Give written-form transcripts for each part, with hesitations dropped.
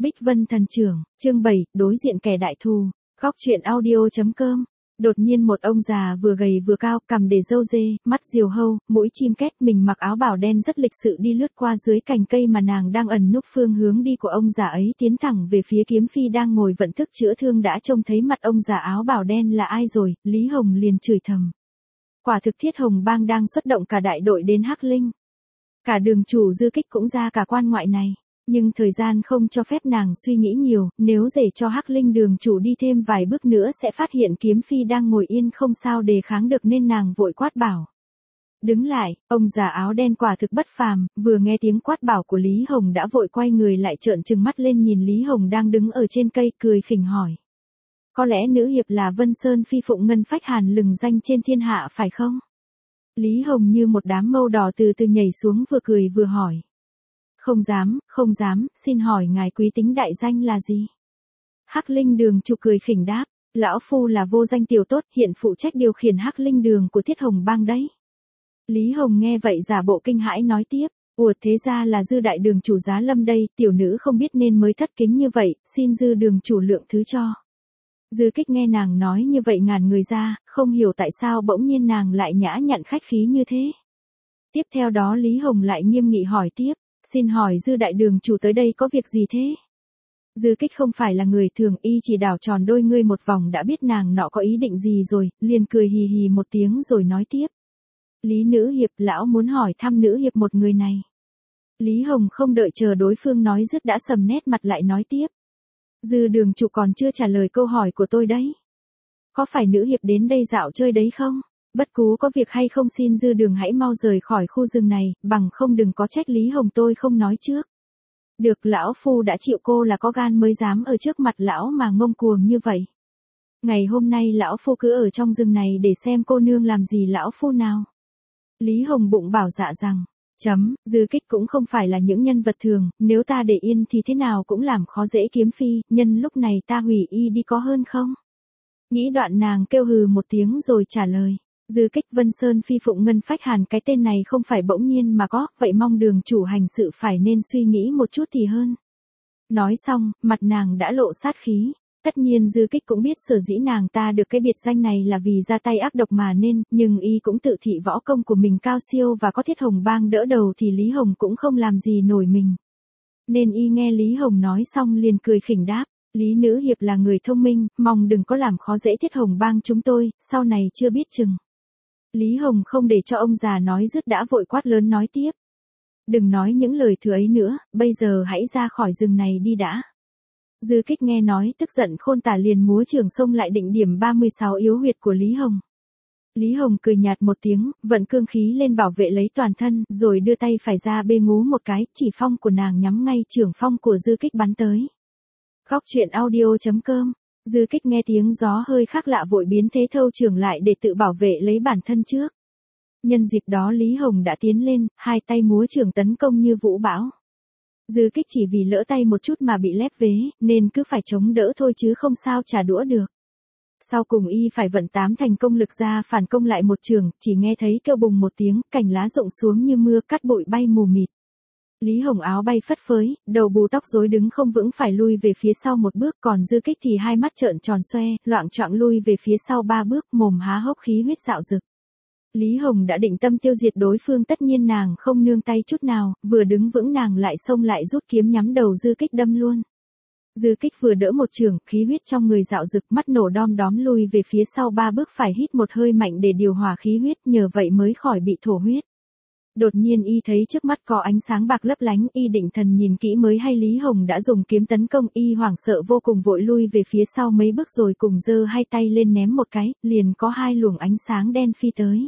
Bích Vân Thần Trưởng, chương 7, đối diện kẻ đại thù, góc truyện audio.com. Đột nhiên một ông già vừa gầy vừa cao, cằm để râu dê, mắt diều hâu, mũi chim két, mình mặc áo bào đen rất lịch sự đi lướt qua dưới cành cây mà nàng đang ẩn núp. Phương hướng đi của ông già ấy tiến thẳng về phía Kiếm Phi đang ngồi vận thức chữa thương. Đã trông thấy mặt ông già áo bào đen là ai rồi, Lý Hồng liền chửi thầm. Quả thực Thiết Hồng Bang đang xuất động cả đại đội đến Hắc Linh. Cả Đường chủ Dư Kích cũng ra cả quan ngoại này. Nhưng thời gian không cho phép nàng suy nghĩ nhiều, nếu để cho Hắc Linh đường chủ đi thêm vài bước nữa sẽ phát hiện Kiếm Phi đang ngồi yên không sao đề kháng được nên nàng vội quát bảo. Đứng lại, ông già áo đen quả thực bất phàm, vừa nghe tiếng quát bảo của Lý Hồng đã vội quay người lại trợn trừng mắt lên nhìn Lý Hồng đang đứng ở trên cây cười khỉnh hỏi. Có lẽ nữ hiệp là Vân Sơn Phi Phụng Ngân Phách Hàn lừng danh trên thiên hạ phải không? Lý Hồng như một đám mâu đỏ từ từ nhảy xuống vừa cười vừa hỏi. Không dám, xin hỏi ngài quý tính đại danh là gì? Hắc Linh đường chủ cười khỉnh đáp, lão phu là vô danh tiểu tốt hiện phụ trách điều khiển Hắc Linh đường của Thiết Hồng Bang đấy. Lý Hồng nghe vậy giả bộ kinh hãi nói tiếp, thế ra là Dư đại đường chủ Giá Lâm đây, tiểu nữ không biết nên mới thất kính như vậy, xin Dư đường chủ lượng thứ cho. Dư Kích nghe nàng nói như vậy ngàn người ra, không hiểu tại sao bỗng nhiên nàng lại nhã nhặn khách khí như thế. Tiếp theo đó Lý Hồng lại nghiêm nghị hỏi tiếp. Xin hỏi Dư đại đường chủ tới đây có việc gì thế? Dư Kích không phải là người thường, y chỉ đảo tròn đôi ngươi một vòng đã biết nàng nọ có ý định gì rồi, liền cười hì hì một tiếng rồi nói tiếp. Lý nữ hiệp, lão muốn hỏi thăm nữ hiệp một người này. Lý Hồng không đợi chờ đối phương nói dứt đã sầm nét mặt lại nói tiếp. Dư đường chủ còn chưa trả lời câu hỏi của tôi đấy. Có phải nữ hiệp đến đây dạo chơi đấy không? Bất cứ có việc hay không xin Dư đường hãy mau rời khỏi khu rừng này, bằng không đừng có trách Lý Hồng tôi không nói trước. Được, lão phu đã chịu, cô là có gan mới dám ở trước mặt lão mà ngông cuồng như vậy. Ngày hôm nay lão phu cứ ở trong rừng này để xem cô nương làm gì lão phu nào. Lý Hồng bụng bảo dạ rằng, Dư Kích cũng không phải là những nhân vật thường, nếu ta để yên thì thế nào cũng làm khó dễ Kiếm Phi, nhân lúc này ta hủy y đi có hơn không? Nghĩ đoạn nàng kêu hừ một tiếng rồi trả lời. Dư Kích Vân Sơn Phi Phụng Ngân Phách Hàn, cái tên này không phải bỗng nhiên mà có, vậy mong đường chủ hành sự phải nên suy nghĩ một chút thì hơn. Nói xong, mặt nàng đã lộ sát khí. Tất nhiên Dư Kích cũng biết sở dĩ nàng ta được cái biệt danh này là vì ra tay ác độc mà nên, nhưng y cũng tự thị võ công của mình cao siêu và có Thiết Hồng Bang đỡ đầu thì Lý Hồng cũng không làm gì nổi mình. Nên y nghe Lý Hồng nói xong liền cười khỉnh đáp. Lý nữ hiệp là người thông minh, mong đừng có làm khó dễ Thiết Hồng Bang chúng tôi, sau này chưa biết chừng. Lý Hồng không để cho ông già nói dứt đã vội quát lớn nói tiếp. Đừng nói những lời thừa ấy nữa, bây giờ hãy ra khỏi rừng này đi đã. Dư Kích nghe nói tức giận khôn tả liền múa trường xông lại định điểm 36 yếu huyệt của Lý Hồng. Lý Hồng cười nhạt một tiếng, vận cương khí lên bảo vệ lấy toàn thân, rồi đưa tay phải ra bê ngú một cái, chỉ phong của nàng nhắm ngay trưởng phong của Dư Kích bắn tới. Góc truyện audio.com. Dư Kích nghe tiếng gió hơi khác lạ vội biến thế thâu trường lại để tự bảo vệ lấy bản thân trước. Nhân dịp đó Lý Hồng đã tiến lên, hai tay múa trường tấn công như vũ bão. Dư Kích chỉ vì lỡ tay một chút mà bị lép vế, nên cứ phải chống đỡ thôi chứ không sao trả đũa được. Sau cùng y phải vận 8 thành công lực ra phản công lại một trường, chỉ nghe thấy kêu bùng một tiếng, cành lá rụng xuống như mưa cát bụi bay mù mịt. Lý Hồng áo bay phất phới, đầu bù tóc rối đứng không vững phải lui về phía sau một bước, còn Dư Kích thì hai mắt trợn tròn xoe, loạng choạng lui về phía sau 3 bước, mồm há hốc khí huyết dạo dực. Lý Hồng đã định tâm tiêu diệt đối phương, tất nhiên nàng không nương tay chút nào, vừa đứng vững nàng lại xông lại rút kiếm nhắm đầu Dư Kích đâm luôn. Dư Kích vừa đỡ một trường, khí huyết trong người dạo dực, mắt nổ đom đóm lui về phía sau 3 bước phải hít một hơi mạnh để điều hòa khí huyết, nhờ vậy mới khỏi bị thổ huyết. Đột nhiên y thấy trước mắt có ánh sáng bạc lấp lánh, y định thần nhìn kỹ mới hay Lý Hồng đã dùng kiếm tấn công, y hoảng sợ vô cùng vội lui về phía sau mấy bước rồi cùng giơ hai tay lên ném một cái, liền có hai luồng ánh sáng đen phi tới.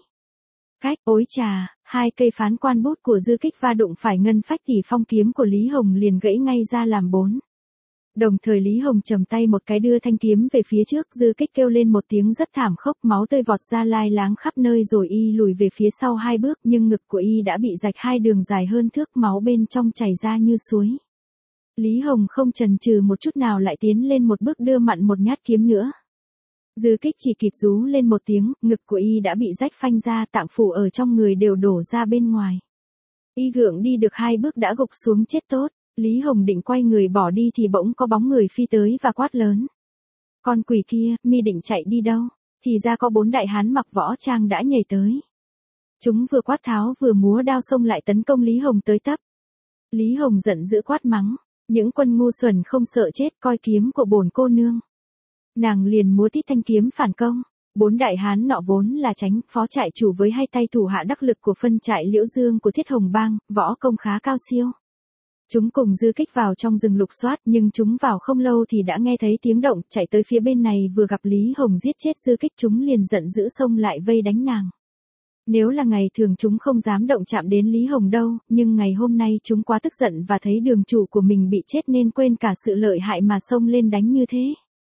Ôi chà, hai cây phán quan bút của Dư Kích va đụng phải ngân phách thì phong kiếm của Lý Hồng liền gãy ngay ra làm 4. Đồng thời Lý Hồng chầm tay một cái đưa thanh kiếm về phía trước, Dư Kích kêu lên một tiếng rất thảm khốc, máu tươi vọt ra lai láng khắp nơi rồi y lùi về phía sau 2 bước, nhưng ngực của y đã bị rạch 2 đường dài hơn thước, máu bên trong chảy ra như suối. Lý Hồng không chần chừ một chút nào lại tiến lên một bước đưa mặn một nhát kiếm nữa. Dư Kích chỉ kịp rú lên một tiếng, ngực của y đã bị rách phanh ra, tạng phủ ở trong người đều đổ ra bên ngoài. Y gượng đi được 2 bước đã gục xuống chết tốt. Lý Hồng định quay người bỏ đi thì bỗng có bóng người phi tới và quát lớn. Con quỷ kia, mi định chạy đi đâu? Thì ra có 4 đại hán mặc võ trang đã nhảy tới. Chúng vừa quát tháo vừa múa đao xông lại tấn công Lý Hồng tới tấp. Lý Hồng giận dữ quát mắng. Những quân ngu xuẩn không sợ chết coi kiếm của bổn cô nương. Nàng liền múa tít thanh kiếm phản công. 4 đại hán nọ vốn là Chánh, Phó trại chủ với 2 tay thủ hạ đắc lực của phân trại Liễu Dương của Thiết Hồng Bang, võ công khá cao siêu. Chúng cùng dư kích vào trong rừng lục soát nhưng chúng vào không lâu thì đã nghe thấy tiếng động chạy tới phía bên này vừa gặp Lý Hồng giết chết dư kích chúng liền giận dữ xông lại vây đánh nàng. Nếu là ngày thường chúng không dám động chạm đến Lý Hồng đâu, nhưng ngày hôm nay chúng quá tức giận và thấy đường chủ của mình bị chết nên quên cả sự lợi hại mà xông lên đánh như thế.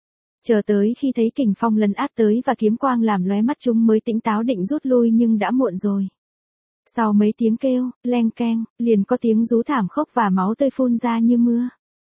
Chờ tới khi thấy kình phong lấn át tới và kiếm quang làm lóe mắt chúng mới tỉnh táo định rút lui nhưng đã muộn rồi. Sau mấy tiếng kêu, leng keng, liền có tiếng rú thảm khốc và máu tươi phun ra như mưa.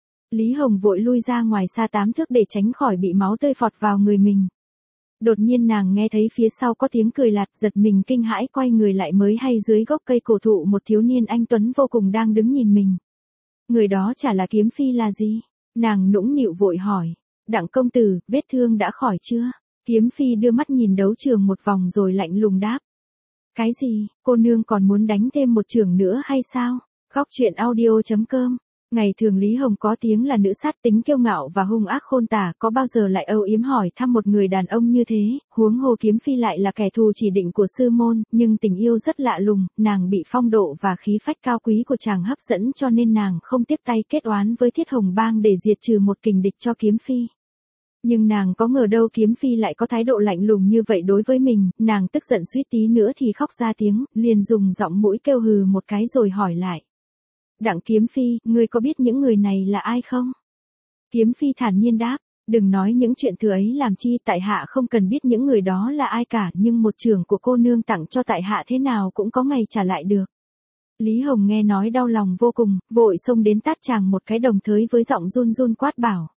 Lý Hồng vội lui ra ngoài xa 8 thước để tránh khỏi bị máu tươi phọt vào người mình. Đột nhiên nàng nghe thấy phía sau có tiếng cười lạt, giật mình kinh hãi quay người lại mới hay dưới gốc cây cổ thụ một thiếu niên anh tuấn vô cùng đang đứng nhìn mình. Người đó chả là Kiếm Phi là gì? Nàng nũng nịu vội hỏi. Đặng công tử, vết thương đã khỏi chưa? Kiếm Phi đưa mắt nhìn đấu trường một vòng rồi lạnh lùng đáp. Cái gì, cô nương còn muốn đánh thêm một chưởng nữa hay sao? Góc truyện audio.com. Ngày thường Lý Hồng có tiếng là nữ sát tính kiêu ngạo và hung ác khôn tả, có bao giờ lại âu yếm hỏi thăm một người đàn ông như thế, huống hồ Kiếm Phi lại là kẻ thù chỉ định của sư môn, nhưng tình yêu rất lạ lùng, nàng bị phong độ và khí phách cao quý của chàng hấp dẫn cho nên nàng không tiếc tay kết oán với Thiết Hồng Bang để diệt trừ một kình địch cho Kiếm Phi. Nhưng nàng có ngờ đâu Kiếm Phi lại có thái độ lạnh lùng như vậy đối với mình, nàng tức giận suýt tí nữa thì khóc ra tiếng, liền dùng giọng mũi kêu hừ một cái rồi hỏi lại. Đặng Kiếm Phi, ngươi có biết những người này là ai không? Kiếm Phi thản nhiên đáp, đừng nói những chuyện thừa ấy làm chi, tại hạ không cần biết những người đó là ai cả, nhưng một chưởng của cô nương tặng cho tại hạ thế nào cũng có ngày trả lại được. Lý Hồng nghe nói đau lòng vô cùng, vội xông đến tát chàng một cái đồng thời với giọng run run quát bảo.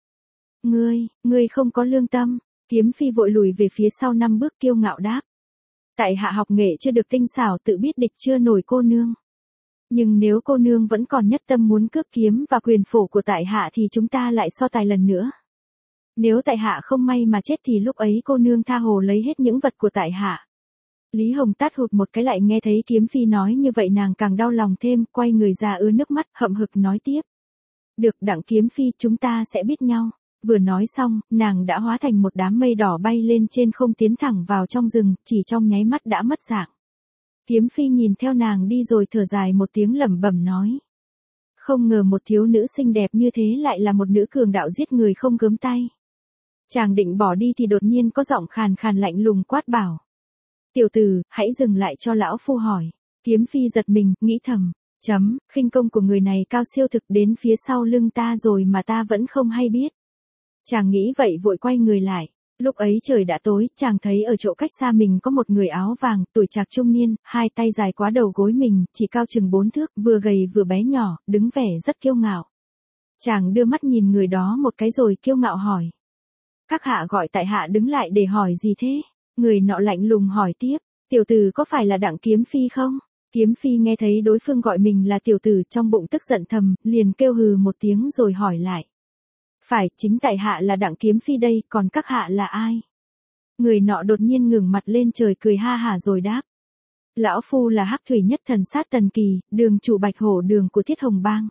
Ngươi không có lương tâm. Kiếm Phi vội lùi về phía sau 5 bước kiêu ngạo đáp. Tại hạ học nghệ chưa được tinh xảo tự biết địch chưa nổi cô nương. Nhưng nếu cô nương vẫn còn nhất tâm muốn cướp kiếm và quyền phổ của tại hạ thì chúng ta lại so tài lần nữa. Nếu tại hạ không may mà chết thì lúc ấy cô nương tha hồ lấy hết những vật của tại hạ. Lý Hồng tát hụt một cái lại nghe thấy Kiếm Phi nói như vậy nàng càng đau lòng thêm, quay người ra ứa nước mắt, hậm hực nói tiếp. Được Đặng Kiếm Phi, chúng ta sẽ biết nhau. Vừa nói xong, nàng đã hóa thành một đám mây đỏ bay lên trên không tiến thẳng vào trong rừng, chỉ trong nháy mắt đã mất dạng. Kiếm Phi nhìn theo nàng đi rồi thở dài một tiếng lẩm bẩm nói. Không ngờ một thiếu nữ xinh đẹp như thế lại là một nữ cường đạo giết người không gớm tay. Chàng định bỏ đi thì đột nhiên có giọng khàn khàn lạnh lùng quát bảo. Tiểu tử, hãy dừng lại cho lão phu hỏi. Kiếm Phi giật mình, nghĩ thầm. Khinh công của người này cao siêu thực đến phía sau lưng ta rồi mà ta vẫn không hay biết. Chàng nghĩ vậy vội quay người lại. Lúc ấy trời đã tối, chàng thấy ở chỗ cách xa mình có một người áo vàng, tuổi trạc trung niên, 2 tay dài quá đầu gối mình, chỉ cao chừng 4 thước, vừa gầy vừa bé nhỏ, đứng vẻ rất kiêu ngạo. Chàng đưa mắt nhìn người đó một cái rồi kiêu ngạo hỏi. Các hạ gọi tại hạ đứng lại để hỏi gì thế? Người nọ lạnh lùng hỏi tiếp, tiểu tử có phải là Đặng Kiếm Phi không? Kiếm Phi nghe thấy đối phương gọi mình là tiểu tử trong bụng tức giận thầm, liền kêu hừ một tiếng rồi hỏi lại. Phải, chính tại hạ là Đặng Kiếm Phi đây, còn các hạ là ai? Người nọ đột nhiên ngẩng mặt lên trời cười ha hả rồi đáp. Lão phu là Hắc Thủy Nhất Thần Sát Tần Kỳ, đường chủ Bạch Hổ Đường của Thiết Hồng Bang.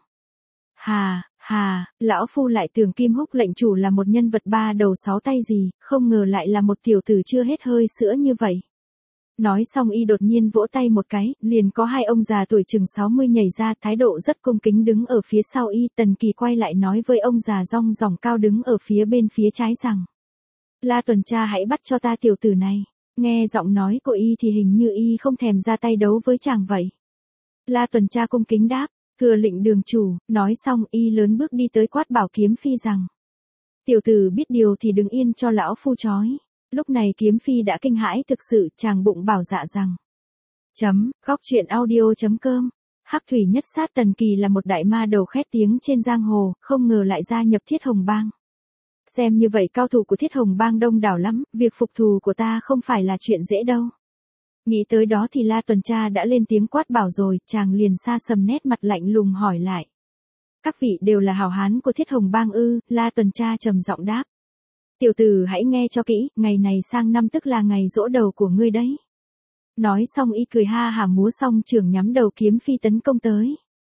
Hà, lão phu lại tưởng Kim Húc lệnh chủ là một nhân vật 3 đầu 6 tay gì, không ngờ lại là một tiểu tử chưa hết hơi sữa như vậy. Nói xong y đột nhiên vỗ tay một cái, liền có 2 ông già tuổi chừng 60 nhảy ra, thái độ rất cung kính đứng ở phía sau y. Tần Kỳ quay lại nói với ông già rong ròng cao đứng ở phía bên phía trái rằng. La tuần tra hãy bắt cho ta tiểu tử này. Nghe giọng nói của y thì hình như y không thèm ra tay đấu với chàng vậy. La tuần tra cung kính đáp, thừa lệnh đường chủ, nói xong y lớn bước đi tới quát bảo Kiếm Phi rằng. Tiểu tử biết điều thì đứng yên cho lão phu chói. Lúc này Kiếm Phi đã kinh hãi thực sự, chàng bụng bảo dạ rằng. Góc truyện audio.com. Hắc Thủy Nhất Sát Tần Kỳ là một đại ma đầu khét tiếng trên giang hồ, không ngờ lại gia nhập Thiết Hồng Bang. Xem như vậy cao thủ của Thiết Hồng Bang đông đảo lắm, việc phục thù của ta không phải là chuyện dễ đâu. Nghĩ tới đó thì La tuần tra đã lên tiếng quát bảo rồi, chàng liền xa sầm nét mặt lạnh lùng hỏi lại. Các vị đều là hảo hán của Thiết Hồng Bang ư? La tuần tra trầm giọng đáp. Tiểu tử hãy nghe cho kỹ, ngày này sang năm tức là ngày giỗ đầu của ngươi đấy. Nói xong y cười ha hả múa xong chưởng nhắm đầu kiếm phi tấn công tới.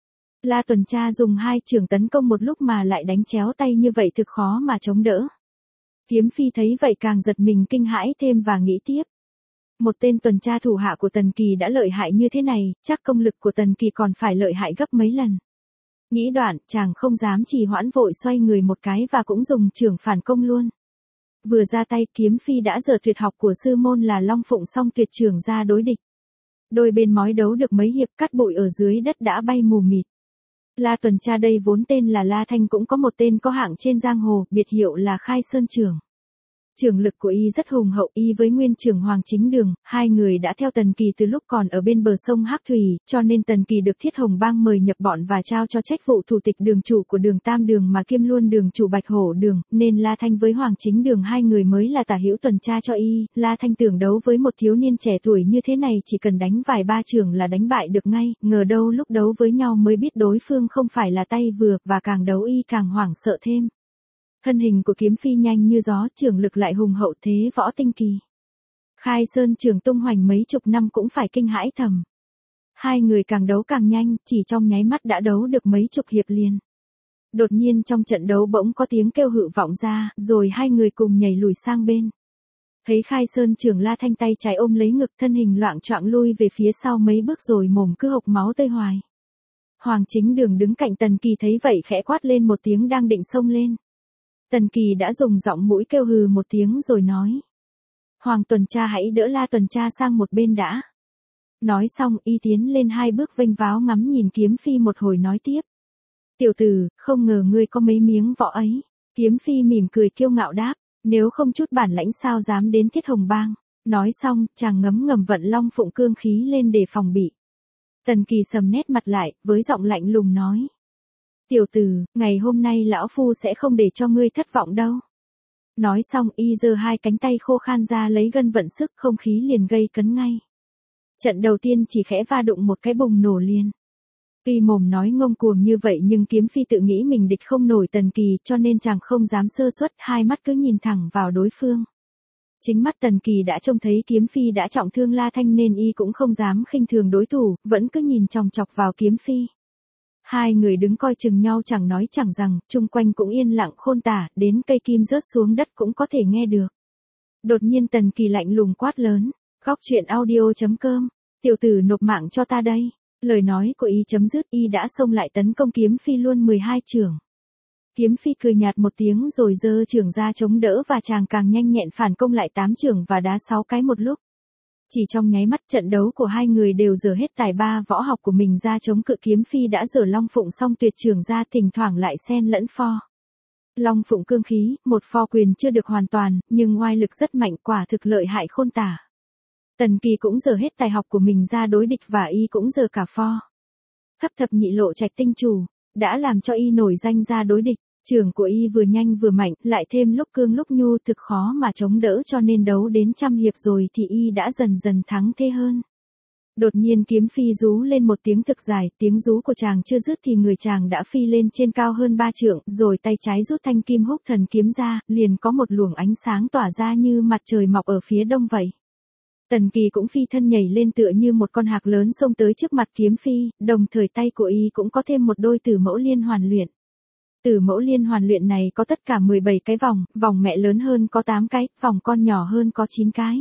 La tuần tra dùng hai chưởng tấn công một lúc mà lại đánh chéo tay như vậy thực khó mà chống đỡ. Kiếm phi thấy vậy càng giật mình kinh hãi thêm và nghĩ tiếp. Một tên tuần tra thủ hạ của Tần Kỳ đã lợi hại như thế này, chắc công lực của Tần Kỳ còn phải lợi hại gấp mấy lần. Nghĩ đoạn, chàng không dám trì hoãn vội xoay người một cái và cũng dùng chưởng phản công luôn. Vừa ra tay kiếm phi đã giở tuyệt học của sư môn là Long Phụng Song Tuyệt Chưởng ra đối địch. Đôi bên mói đấu được mấy hiệp cát bụi ở dưới đất đã bay mù mịt. La tuần tra đây vốn tên là La Thanh cũng có một tên có hạng trên giang hồ, biệt hiệu là Khai Sơn Chưởng. Chưởng lực của y rất hùng hậu, y với nguyên chưởng Hoàng Chính Đường, hai người đã theo Tần Kỳ từ lúc còn ở bên bờ sông Hắc Thủy, cho nên Tần Kỳ được Thiết Hồng Bang mời nhập bọn và trao cho trách vụ thủ tịch đường chủ của Đường Tam Đường mà kiêm luôn đường chủ Bạch Hổ Đường, nên La Thanh với Hoàng Chính Đường hai người mới là tả hữu tuần tra cho y. La Thanh tưởng đấu với một thiếu niên trẻ tuổi như thế này chỉ cần đánh vài ba chưởng là đánh bại được ngay, ngờ đâu lúc đấu với nhau mới biết đối phương không phải là tay vừa, và càng đấu y càng hoảng sợ thêm. Thân hình của kiếm phi nhanh như gió, chưởng lực lại hùng hậu thế võ tinh kỳ. Khai Sơn Chưởng tung hoành mấy chục năm cũng phải kinh hãi thầm. Hai người càng đấu càng nhanh, chỉ trong nháy mắt đã đấu được mấy chục hiệp liền. Đột nhiên trong trận đấu bỗng có tiếng kêu hự vọng ra, rồi hai người cùng nhảy lùi sang bên. Thấy Khai Sơn Chưởng La Thanh tay trái ôm lấy ngực, thân hình loạng choạng lui về phía sau mấy bước rồi mồm cứ hộc máu tơi hoài. Hoàng Chính Đường đứng cạnh Tần Kỳ thấy vậy khẽ quát lên một tiếng đang định xông lên. Tần Kỳ đã dùng giọng mũi kêu hừ một tiếng rồi nói. Hoàng tuần tra hãy đỡ La tuần tra sang một bên đã. Nói xong y tiến lên hai bước vênh váo ngắm nhìn kiếm phi một hồi nói tiếp. Tiểu tử, không ngờ ngươi có mấy miếng võ ấy. Kiếm phi mỉm cười kiêu ngạo đáp. Nếu không chút bản lãnh sao dám đến Thiết Hồng Bang. Nói xong, chàng ngấm ngầm vận Long Phụng cương khí lên để phòng bị. Tần Kỳ sầm nét mặt lại, với giọng lạnh lùng nói. Tiểu tử, ngày hôm nay lão phu sẽ không để cho ngươi thất vọng đâu. Nói xong y giơ hai cánh tay khô khan ra lấy gân vận sức, không khí liền gây cấn ngay. Trận đầu tiên chỉ khẽ va đụng một cái bùng nổ liền. Tuy mồm nói ngông cuồng như vậy nhưng kiếm phi tự nghĩ mình địch không nổi Tần Kỳ cho nên chàng không dám sơ suất, hai mắt cứ nhìn thẳng vào đối phương. Chính mắt Tần Kỳ đã trông thấy kiếm phi đã trọng thương La Thanh nên y cũng không dám khinh thường đối thủ, vẫn cứ nhìn chòng chọc vào kiếm phi. Hai người đứng coi chừng nhau chẳng nói chẳng rằng, chung quanh cũng yên lặng khôn tả, đến cây kim rớt xuống đất cũng có thể nghe được. Đột nhiên Tần Kỳ lạnh lùng quát lớn, góc truyện audio.com, tiểu tử nộp mạng cho ta đây. Lời nói của y chấm dứt, y đã xông lại tấn công kiếm phi luôn 12 chưởng. Kiếm phi cười nhạt một tiếng rồi giơ chưởng ra chống đỡ và chàng càng nhanh nhẹn phản công lại 8 chưởng và đá 6 cái một lúc. Chỉ trong nháy mắt trận đấu của hai người đều giở hết tài ba võ học của mình ra chống cự kiếm phi đã giở Long Phụng Song Tuyệt Chưởng ra, thỉnh thoảng lại xen lẫn pho. Long Phụng cương khí, một pho quyền chưa được hoàn toàn, nhưng oai lực rất mạnh, quả thực lợi hại khôn tả. Tần Kỳ cũng giở hết tài học của mình ra đối địch và y cũng giở cả pho. Thấp thập nhị lộ trạch tinh chủ, đã làm cho y nổi danh ra đối địch. Chưởng của y vừa nhanh vừa mạnh, lại thêm lúc cương lúc nhu thực khó mà chống đỡ cho nên đấu đến trăm hiệp rồi thì y đã dần dần thắng thế hơn. Đột nhiên kiếm phi rú lên một tiếng thực dài, tiếng rú của chàng chưa dứt thì người chàng đã phi lên trên cao hơn 3 trượng, rồi tay trái rút thanh kim húc thần kiếm ra, liền có một luồng ánh sáng tỏa ra như mặt trời mọc ở phía đông vậy. Tần Kỳ cũng phi thân nhảy lên tựa như một con hạc lớn xông tới trước mặt kiếm phi, đồng thời tay của y cũng có thêm một đôi tử mẫu liên hoàn luyện. Tử mẫu liên hoàn luyện này có tất cả 17 cái vòng, vòng mẹ lớn hơn có 8 cái, vòng con nhỏ hơn có 9 cái.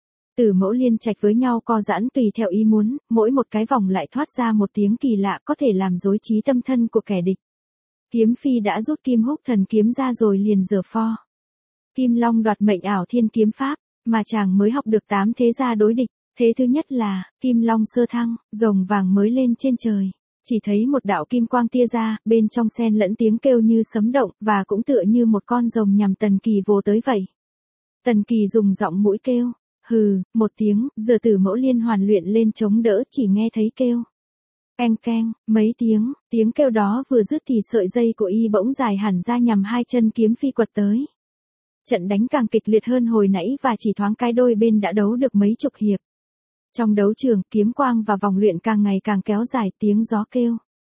Tử mẫu liên trạch với nhau co giãn tùy theo ý muốn, mỗi một cái vòng lại thoát ra một tiếng kỳ lạ có thể làm rối trí tâm thân của kẻ địch. Kiếm phi đã rút kim húc thần kiếm ra rồi liền giở pho. Kim Long đoạt mệnh ảo thiên kiếm pháp, mà chàng mới học được 8 thế gia đối địch. Thế thứ nhất là, Kim Long sơ thăng, rồng vàng mới lên trên trời. Chỉ thấy một đạo kim quang tia ra, bên trong xen lẫn tiếng kêu như sấm động, và cũng tựa như một con rồng nhằm Tần Kỳ vồ tới vậy. Tần Kỳ dùng giọng mũi kêu, hừ, một tiếng, giờ tử mẫu liên hoàn luyện lên chống đỡ chỉ nghe thấy kêu. Keng keng, mấy tiếng kêu đó vừa dứt thì sợi dây của y bỗng dài hẳn ra nhằm hai chân kiếm phi quật tới. Trận đánh càng kịch liệt hơn hồi nãy và chỉ thoáng cái đôi bên đã đấu được mấy chục hiệp. Trong đấu trường, kiếm quang và vòng luyện càng ngày càng kéo dài, tiếng gió kêu.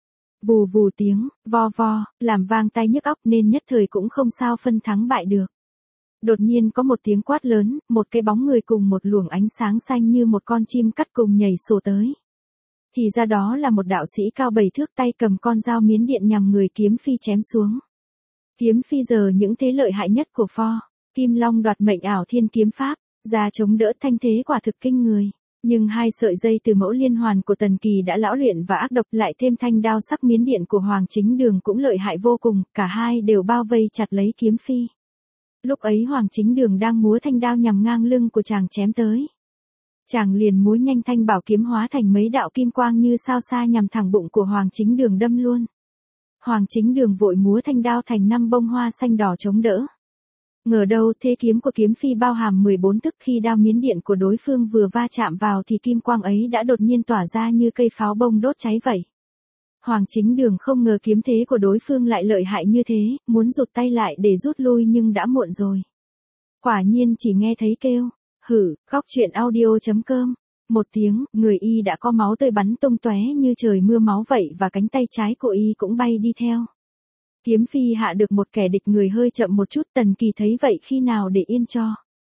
Vù vù tiếng, vo vo, làm vang tai nhức óc nên nhất thời cũng không sao phân thắng bại được. Đột nhiên có một tiếng quát lớn, một cái bóng người cùng một luồng ánh sáng xanh như một con chim cắt cùng nhảy sổ tới. Thì ra đó là một đạo sĩ cao 7 thước tay cầm con dao miến điện nhằm người Kiếm Phi chém xuống. Kiếm Phi giờ những thế lợi hại nhất của pho, Kim Long đoạt mệnh ảo thiên kiếm pháp, ra chống đỡ thanh thế quả thực kinh người. Nhưng hai sợi dây từ mẫu liên hoàn của Tần Kỳ đã lão luyện và ác độc, lại thêm thanh đao sắc miến điện của Hoàng Chính Đường cũng lợi hại vô cùng, cả hai đều bao vây chặt lấy Kiếm Phi. Lúc ấy Hoàng Chính Đường đang múa thanh đao nhằm ngang lưng của chàng chém tới. Chàng liền múa nhanh thanh bảo kiếm hóa thành mấy đạo kim quang như sao xa nhằm thẳng bụng của Hoàng Chính Đường đâm luôn. Hoàng Chính Đường vội múa thanh đao thành 5 bông hoa xanh đỏ chống đỡ. Ngờ đâu thế kiếm của Kiếm Phi bao hàm 14 thức, khi đao miến điện của đối phương vừa va chạm vào thì kim quang ấy đã đột nhiên tỏa ra như cây pháo bông đốt cháy vậy. Hoàng Chính Đường không ngờ kiếm thế của đối phương lại lợi hại như thế, muốn rụt tay lại để rút lui nhưng đã muộn rồi. Quả nhiên chỉ nghe thấy kêu, hử, góc truyện audio.com. Một tiếng, người y đã có máu tươi bắn tung tóe như trời mưa máu vậy và cánh tay trái của y cũng bay đi theo. Kiếm Phi hạ được một kẻ địch người hơi chậm một chút, Tần Kỳ thấy vậy khi nào để yên cho.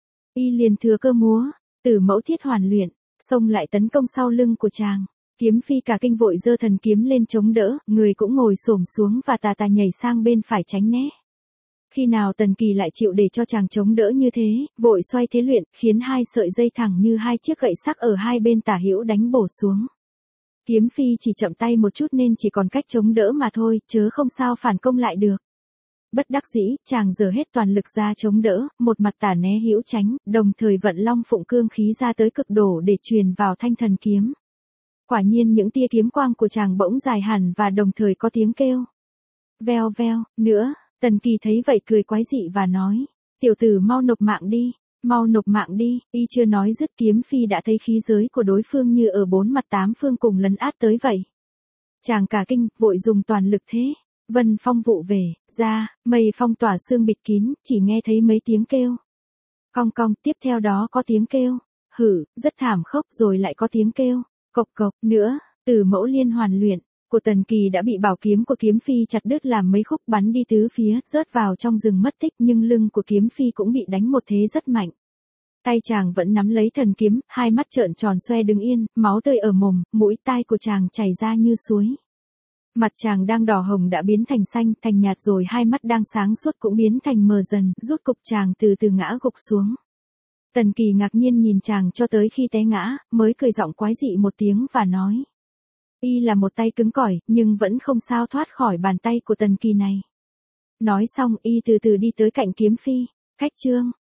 Y liền thừa cơ múa, Tử Mẫu Thiết Hoàn luyện, xông lại tấn công sau lưng của chàng. Kiếm Phi cả kinh vội giơ thần kiếm lên chống đỡ, người cũng ngồi xổm xuống và tà tà nhảy sang bên phải tránh né. Khi nào Tần Kỳ lại chịu để cho chàng chống đỡ như thế, vội xoay thế luyện, khiến hai sợi dây thẳng như hai chiếc gậy sắc ở hai bên tả hữu đánh bổ xuống. Kiếm Phi chỉ chậm tay một chút nên chỉ còn cách chống đỡ mà thôi, chớ không sao phản công lại được. Bất đắc dĩ, chàng giở hết toàn lực ra chống đỡ, một mặt tả né hữu tránh, đồng thời vận long phụng cương khí ra tới cực độ để truyền vào thanh thần kiếm. Quả nhiên những tia kiếm quang của chàng bỗng dài hẳn và đồng thời có tiếng kêu. Veo veo, nữa, Tần Kỳ thấy vậy cười quái dị và nói, tiểu tử mau nộp mạng đi. Mau nộp mạng đi, y chưa nói dứt Kiếm Phi đã thấy khí giới của đối phương như ở 4 mặt 8 phương cùng lấn át tới vậy. Chàng cả kinh, vội dùng toàn lực thế. Vân phong vụ về, ra, mây phong tỏa xương bịt kín, chỉ nghe thấy mấy tiếng kêu. Cong cong, tiếp theo đó có tiếng kêu. Hử, rất thảm khốc, rồi lại có tiếng kêu. Cộc cộc, nữa, Tử Mẫu Liên Hoàn luyện của Tần Kỳ đã bị bảo kiếm của Kiếm Phi chặt đứt làm mấy khúc, bắn đi tứ phía, rớt vào trong rừng mất tích, nhưng lưng của Kiếm Phi cũng bị đánh một thế rất mạnh. Tay chàng vẫn nắm lấy thần kiếm, hai mắt trợn tròn xoe đứng yên, máu tươi ở mồm, mũi tai của chàng chảy ra như suối. Mặt chàng đang đỏ hồng đã biến thành xanh, thành nhạt, rồi hai mắt đang sáng suốt cũng biến thành mờ dần, rút cục chàng từ từ ngã gục xuống. Tần Kỳ ngạc nhiên nhìn chàng cho tới khi té ngã, mới cười giọng quái dị một tiếng và nói. Y là một tay cứng cỏi, nhưng vẫn không sao thoát khỏi bàn tay của Tần Kỳ này. Nói xong y từ từ đi tới cạnh Kiếm Phi. Khách trương,